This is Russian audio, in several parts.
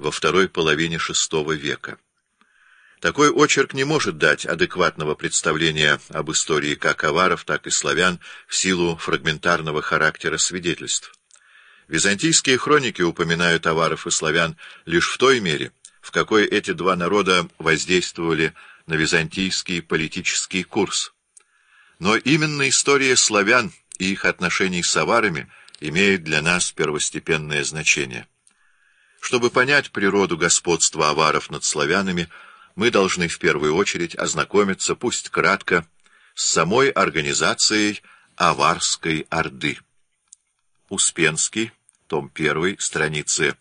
во второй половине VI века. Такой очерк не может дать адекватного представления об истории как аваров, так и славян в силу фрагментарного характера свидетельств. Византийские хроники упоминают аваров и славян лишь в той мере, в какой эти два народа воздействовали на византийский политический курс. Но именно история славян и их отношений с аварами имеет для нас первостепенное значение. Чтобы понять природу господства аваров над славянами, мы должны в первую очередь ознакомиться, пусть кратко, с самой организацией Аварской Орды. Успенский, том 1, страницы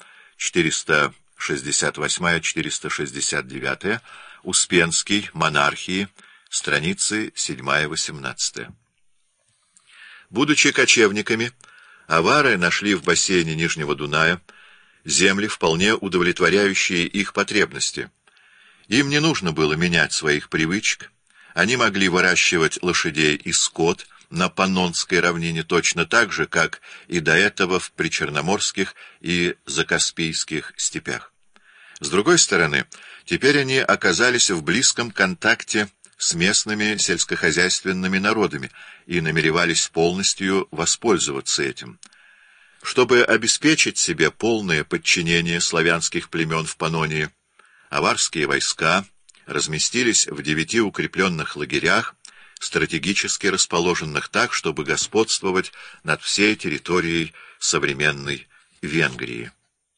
468-469, Успенский, Монархии, страницы 7-18. Будучи кочевниками, авары нашли в бассейне Нижнего Дуная земли, вполне удовлетворяющие их потребности. Им не нужно было менять своих привычек, они могли выращивать лошадей и скот на Паннонской равнине точно так же, как и до этого в причерноморских и закаспийских степях. С другой стороны, теперь они оказались в близком контакте с местными сельскохозяйственными народами и намеревались полностью воспользоваться этим. Чтобы обеспечить себе полное подчинение славянских племен в Паннонии, аварские войска разместились в 9 укрепленных лагерях, стратегически расположенных так, чтобы господствовать над всей территорией современной Венгрии.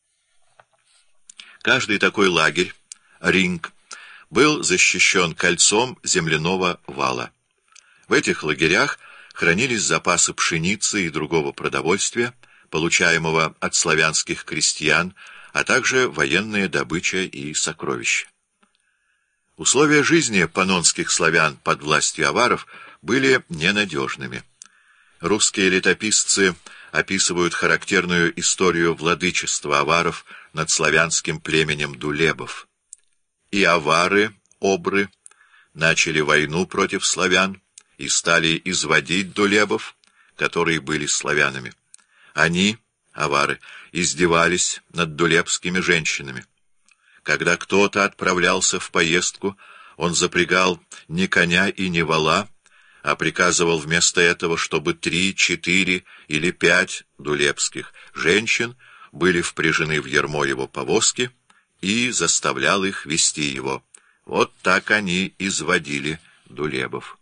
Каждый такой лагерь, ринг, был защищен кольцом земляного вала. В этих лагерях хранились запасы пшеницы и другого продовольствия, получаемого от славянских крестьян, а также военная добыча и сокровища. Условия жизни паннонских славян под властью аваров были ненадежными. Русские летописцы описывают характерную историю владычества аваров над славянским племенем дулебов. И авары, обры, начали войну против славян и стали изводить дулебов, которые были славянами. Они, авары, издевались над дулебскими женщинами. Когда кто-то отправлялся в поездку, он запрягал не коня и не вола, а приказывал вместо этого, чтобы 3, 4 или 5 дулебских женщин были впряжены в ярмо его повозки и заставлял их вести его. Вот так они изводили дулебов.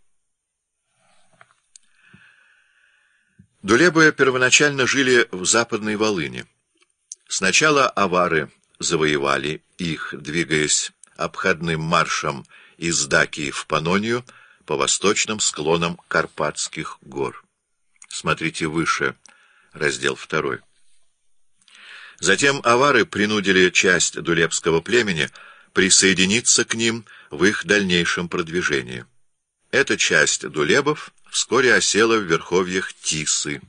Дулебы первоначально жили в Западной Волыни. Сначала авары завоевали их, двигаясь обходным маршем из Дакии в Паннонию по восточным склонам Карпатских гор. Смотрите выше, раздел 2. Затем авары принудили часть дулебского племени присоединиться к ним в их дальнейшем продвижении. Эта часть дулебов вскоре осела в верховьях Тисы.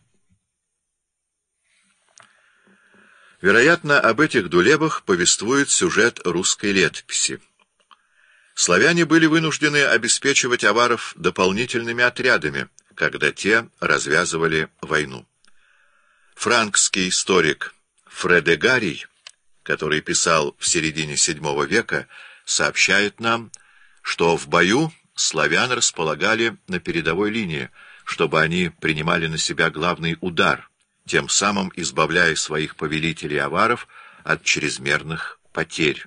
Вероятно, об этих дулебах повествует сюжет русской летописи. Славяне были вынуждены обеспечивать аваров дополнительными отрядами, когда те развязывали войну. Франкский историк Фредегарий, который писал в середине VII века, сообщает нам, что в бою славян располагали на передовой линии, чтобы они принимали на себя главный удар, тем самым избавляя своих повелителей аваров от чрезмерных потерь.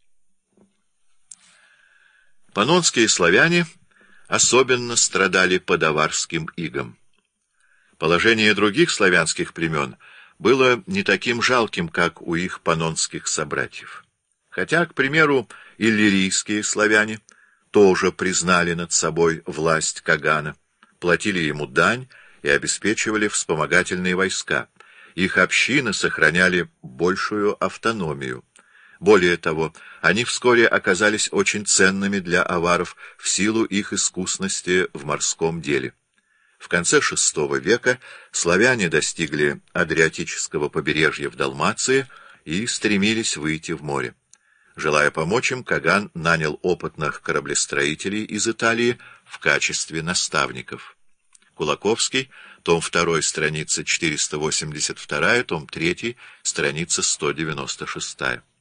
Паннонские славяне особенно страдали под аварским игом. Положение других славянских племен было не таким жалким, как у их паннонских собратьев. Хотя, к примеру, иллирийские славяне тоже признали над собой власть Кагана, платили ему дань и обеспечивали вспомогательные войска. Их общины сохраняли большую автономию. Более того, они вскоре оказались очень ценными для аваров в силу их искусности в морском деле. В конце VI века славяне достигли Адриатического побережья в Далмации и стремились выйти в море. Желая помочь им, Каган нанял опытных кораблестроителей из Италии в качестве наставников. Кулаковский, том 2, страница 482, том 3, страница 196.